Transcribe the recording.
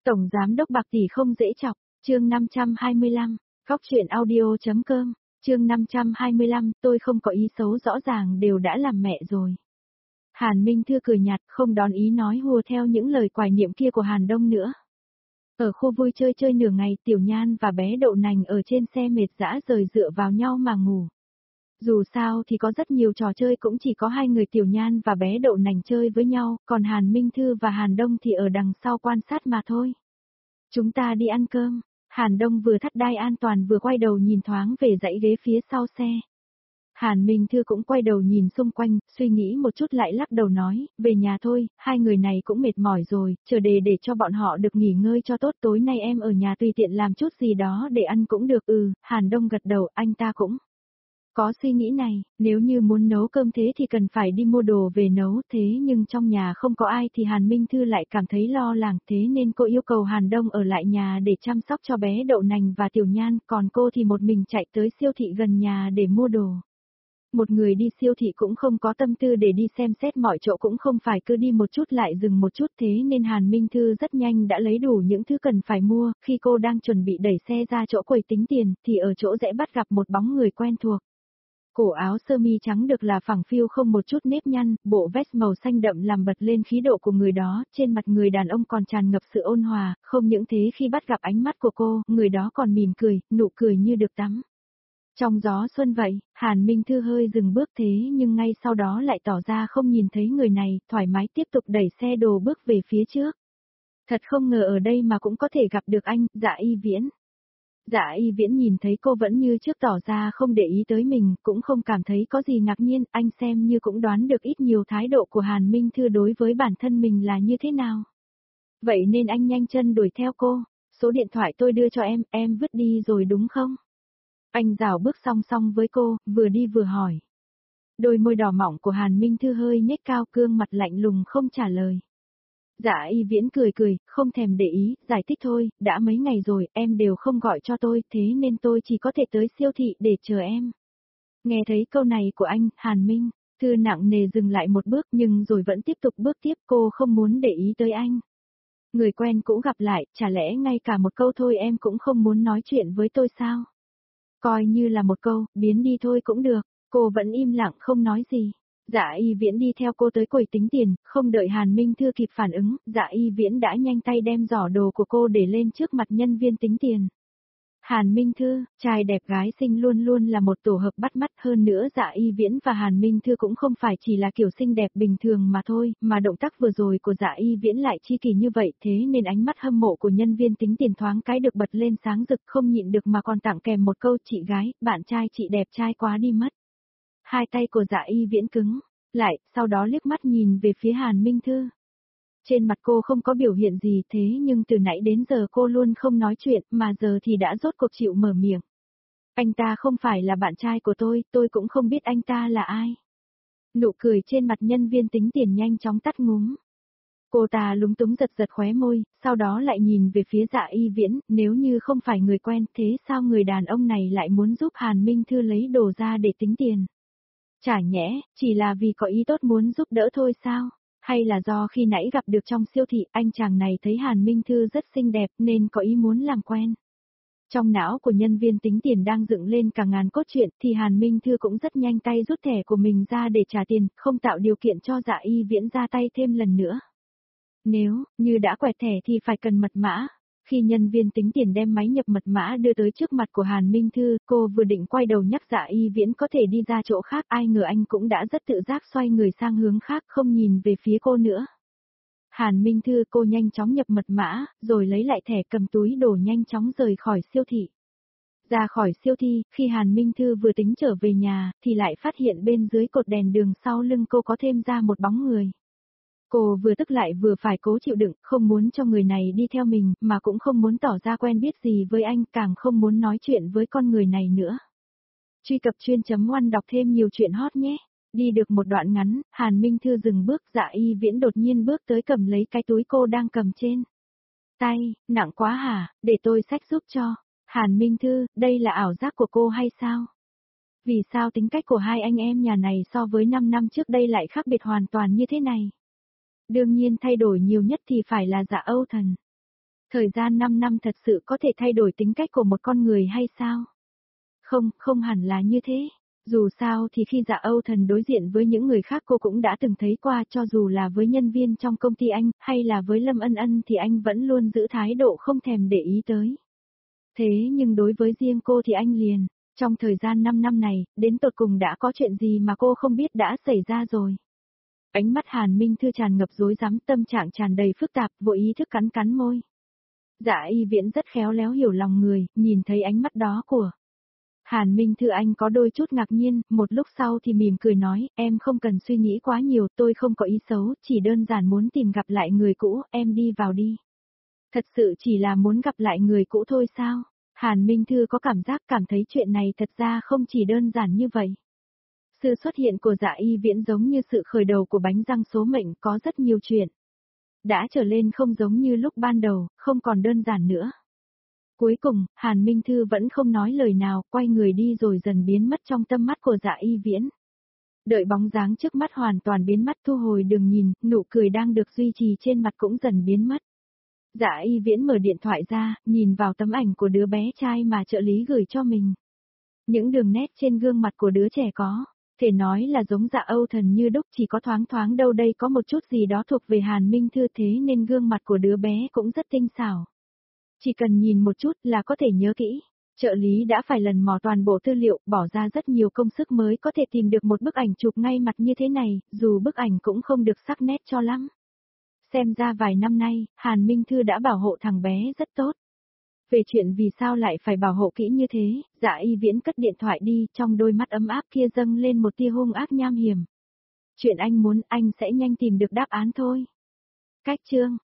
Tổng giám đốc Bạc tỷ không dễ chọc, chương 525, góc truyện audio.com, chương 525, tôi không có ý xấu rõ ràng đều đã làm mẹ rồi. Hàn Minh Thư cười nhạt không đón ý nói hùa theo những lời quài niệm kia của Hàn Đông nữa. Ở khu vui chơi chơi nửa ngày Tiểu Nhan và bé Đậu Nành ở trên xe mệt dã rời dựa vào nhau mà ngủ. Dù sao thì có rất nhiều trò chơi cũng chỉ có hai người Tiểu Nhan và bé Đậu Nành chơi với nhau, còn Hàn Minh Thư và Hàn Đông thì ở đằng sau quan sát mà thôi. Chúng ta đi ăn cơm, Hàn Đông vừa thắt đai an toàn vừa quay đầu nhìn thoáng về dãy ghế phía sau xe. Hàn Minh Thư cũng quay đầu nhìn xung quanh, suy nghĩ một chút lại lắc đầu nói, về nhà thôi, hai người này cũng mệt mỏi rồi, chờ để cho bọn họ được nghỉ ngơi cho tốt, tối nay em ở nhà tùy tiện làm chút gì đó để ăn cũng được. Hàn Đông gật đầu, anh ta cũng có suy nghĩ này, nếu như muốn nấu cơm thế thì cần phải đi mua đồ về nấu, thế nhưng trong nhà không có ai thì Hàn Minh Thư lại cảm thấy lo lắng, thế nên cô yêu cầu Hàn Đông ở lại nhà để chăm sóc cho bé Đậu Nành và Tiểu Nhan, còn cô thì một mình chạy tới siêu thị gần nhà để mua đồ. Một người đi siêu thị cũng không có tâm tư để đi xem xét mọi chỗ, cũng không phải cứ đi một chút lại dừng một chút, thế nên Hàn Minh Thư rất nhanh đã lấy đủ những thứ cần phải mua. Khi cô đang chuẩn bị đẩy xe ra chỗ quầy tính tiền thì ở chỗ rẽ bắt gặp một bóng người quen thuộc. Cổ áo sơ mi trắng được là phẳng phiu không một chút nếp nhăn, bộ vest màu xanh đậm làm bật lên khí độ của người đó, trên mặt người đàn ông còn tràn ngập sự ôn hòa, không những thế khi bắt gặp ánh mắt của cô, người đó còn mỉm cười, nụ cười như được tắm trong gió xuân vậy. Hàn Minh Thư hơi dừng bước thế nhưng ngay sau đó lại tỏ ra không nhìn thấy người này, thoải mái tiếp tục đẩy xe đồ bước về phía trước. Thật không ngờ ở đây mà cũng có thể gặp được anh, Dạ Y Viễn. Dạ Y Viễn nhìn thấy cô vẫn như trước tỏ ra không để ý tới mình, cũng không cảm thấy có gì ngạc nhiên, anh xem như cũng đoán được ít nhiều thái độ của Hàn Minh Thư đối với bản thân mình là như thế nào. Vậy nên anh nhanh chân đuổi theo cô, số điện thoại tôi đưa cho em vứt đi rồi đúng không? Anh rảo bước song song với cô, vừa đi vừa hỏi. Đôi môi đỏ mọng của Hàn Minh Thư hơi nhếch cao, gương mặt lạnh lùng không trả lời. Dạ Y Viễn cười cười, không thèm để ý, giải thích thôi, đã mấy ngày rồi, em đều không gọi cho tôi, thế nên tôi chỉ có thể tới siêu thị để chờ em. Nghe thấy câu này của anh, Hàn Minh Thư nặng nề dừng lại một bước nhưng rồi vẫn tiếp tục bước tiếp, cô không muốn để ý tới anh. Người quen cũng gặp lại, chả lẽ ngay cả một câu thôi em cũng không muốn nói chuyện với tôi sao? Coi như là một câu, biến đi thôi cũng được, cô vẫn im lặng không nói gì. Dạ Y Viễn đi theo cô tới quầy tính tiền, không đợi Hàn Minh Thư kịp phản ứng, Dạ Y Viễn đã nhanh tay đem giỏ đồ của cô để lên trước mặt nhân viên tính tiền. Hàn Minh Thư, trai đẹp gái xinh luôn luôn là một tổ hợp bắt mắt, hơn nữa Dạ Y Viễn và Hàn Minh Thư cũng không phải chỉ là kiểu xinh đẹp bình thường mà thôi, mà động tác vừa rồi của Dạ Y Viễn lại chi kỳ như vậy, thế nên ánh mắt hâm mộ của nhân viên tính tiền thoáng cái được bật lên sáng rực, không nhịn được mà còn tặng kèm một câu, chị gái, bạn trai chị đẹp trai quá đi mất. Hai tay của Dạ Y Viễn cứng lại, sau đó liếc mắt nhìn về phía Hàn Minh Thư. Trên mặt cô không có biểu hiện gì, thế nhưng từ nãy đến giờ cô luôn không nói chuyện, mà giờ thì đã rốt cuộc chịu mở miệng. Anh ta không phải là bạn trai của tôi cũng không biết anh ta là ai. Nụ cười trên mặt nhân viên tính tiền nhanh chóng tắt ngúm. Cô ta lúng túng giật giật khóe môi, sau đó lại nhìn về phía Dạ Y Viễn, nếu như không phải người quen, thế sao người đàn ông này lại muốn giúp Hàn Minh Thư lấy đồ ra để tính tiền? Chả nhẽ, chỉ là vì có ý tốt muốn giúp đỡ thôi sao? Hay là do khi nãy gặp được trong siêu thị, anh chàng này thấy Hàn Minh Thư rất xinh đẹp nên có ý muốn làm quen? Trong não của nhân viên tính tiền đang dựng lên cả ngàn cốt truyện thì Hàn Minh Thư cũng rất nhanh tay rút thẻ của mình ra để trả tiền, không tạo điều kiện cho Dạ Y Viễn ra tay thêm lần nữa. Nếu như đã quẹt thẻ thì phải cần mật mã. Khi nhân viên tính tiền đem máy nhập mật mã đưa tới trước mặt của Hàn Minh Thư, cô vừa định quay đầu nhắc Dạ Y Viễn có thể đi ra chỗ khác, ai ngờ anh cũng đã rất tự giác xoay người sang hướng khác, không nhìn về phía cô nữa. Hàn Minh Thư, cô nhanh chóng nhập mật mã, rồi lấy lại thẻ, cầm túi đồ nhanh chóng rời khỏi siêu thị. Ra khỏi siêu thị, khi Hàn Minh Thư vừa tính trở về nhà, thì lại phát hiện bên dưới cột đèn đường sau lưng cô có thêm ra một bóng người. Cô vừa tức lại vừa phải cố chịu đựng, không muốn cho người này đi theo mình, mà cũng không muốn tỏ ra quen biết gì với anh, càng không muốn nói chuyện với con người này nữa. Truy cập chuyên.oan đọc thêm nhiều chuyện hot nhé. Đi được một đoạn ngắn, Hàn Minh Thư dừng bước, Dạ Y Viễn đột nhiên bước tới cầm lấy cái túi cô đang cầm trên tay, nặng quá hả, để tôi xách giúp cho. Hàn Minh Thư, đây là ảo giác của cô hay sao? Vì sao tính cách của hai anh em nhà này so với 5 năm trước đây lại khác biệt hoàn toàn như thế này? Đương nhiên thay đổi nhiều nhất thì phải là Dạ Âu Thần. Thời gian 5 năm thật sự có thể thay đổi tính cách của một con người hay sao? Không, không hẳn là như thế. Dù sao thì khi Dạ Âu Thần đối diện với những người khác cô cũng đã từng thấy qua, cho dù là với nhân viên trong công ty anh, hay là với Lâm Ân Ân thì anh vẫn luôn giữ thái độ không thèm để ý tới. Thế nhưng đối với riêng cô thì anh liền, trong thời gian 5 năm này, đến tột cùng đã có chuyện gì mà cô không biết đã xảy ra rồi. Ánh mắt Hàn Minh Thư tràn ngập rối rắm, tâm trạng tràn đầy phức tạp, vô ý thức cắn cắn môi. Dạ Y Viễn rất khéo léo hiểu lòng người, nhìn thấy ánh mắt đó của Hàn Minh Thư, anh có đôi chút ngạc nhiên, một lúc sau thì mỉm cười nói, em không cần suy nghĩ quá nhiều, tôi không có ý xấu, chỉ đơn giản muốn tìm gặp lại người cũ, em đi vào đi. Thật sự chỉ là muốn gặp lại người cũ thôi sao? Hàn Minh Thư có cảm thấy chuyện này thật ra không chỉ đơn giản như vậy. Sự xuất hiện của Dạ Y Viễn giống như sự khởi đầu của bánh răng số mệnh, có rất nhiều chuyện đã trở lên không giống như lúc ban đầu, không còn đơn giản nữa. Cuối cùng, Hàn Minh Thư vẫn không nói lời nào, quay người đi rồi dần biến mất trong tâm mắt của Dạ Y Viễn. Đợi bóng dáng trước mắt hoàn toàn biến mất, thu hồi đường nhìn, nụ cười đang được duy trì trên mặt cũng dần biến mất. Dạ Y Viễn mở điện thoại ra, nhìn vào tấm ảnh của đứa bé trai mà trợ lý gửi cho mình. Những đường nét trên gương mặt của đứa trẻ có thể nói là giống Dạ Âu Thần như đúc, chỉ có thoáng thoáng đâu đây có một chút gì đó thuộc về Hàn Minh Thư, thế nên gương mặt của đứa bé cũng rất tinh xảo. Chỉ cần nhìn một chút là có thể nhớ kỹ. Trợ lý đã phải lần mò toàn bộ tư liệu, bỏ ra rất nhiều công sức mới có thể tìm được một bức ảnh chụp ngay mặt như thế này, dù bức ảnh cũng không được sắc nét cho lắm. Xem ra vài năm nay, Hàn Minh Thư đã bảo hộ thằng bé rất tốt. Về chuyện vì sao lại phải bảo hộ kỹ như thế, Dạ Y Viễn cất điện thoại đi, trong đôi mắt ấm áp kia dâng lên một tia hung ác nham hiểm. Chuyện anh muốn, anh sẽ nhanh tìm được đáp án thôi. Cách chương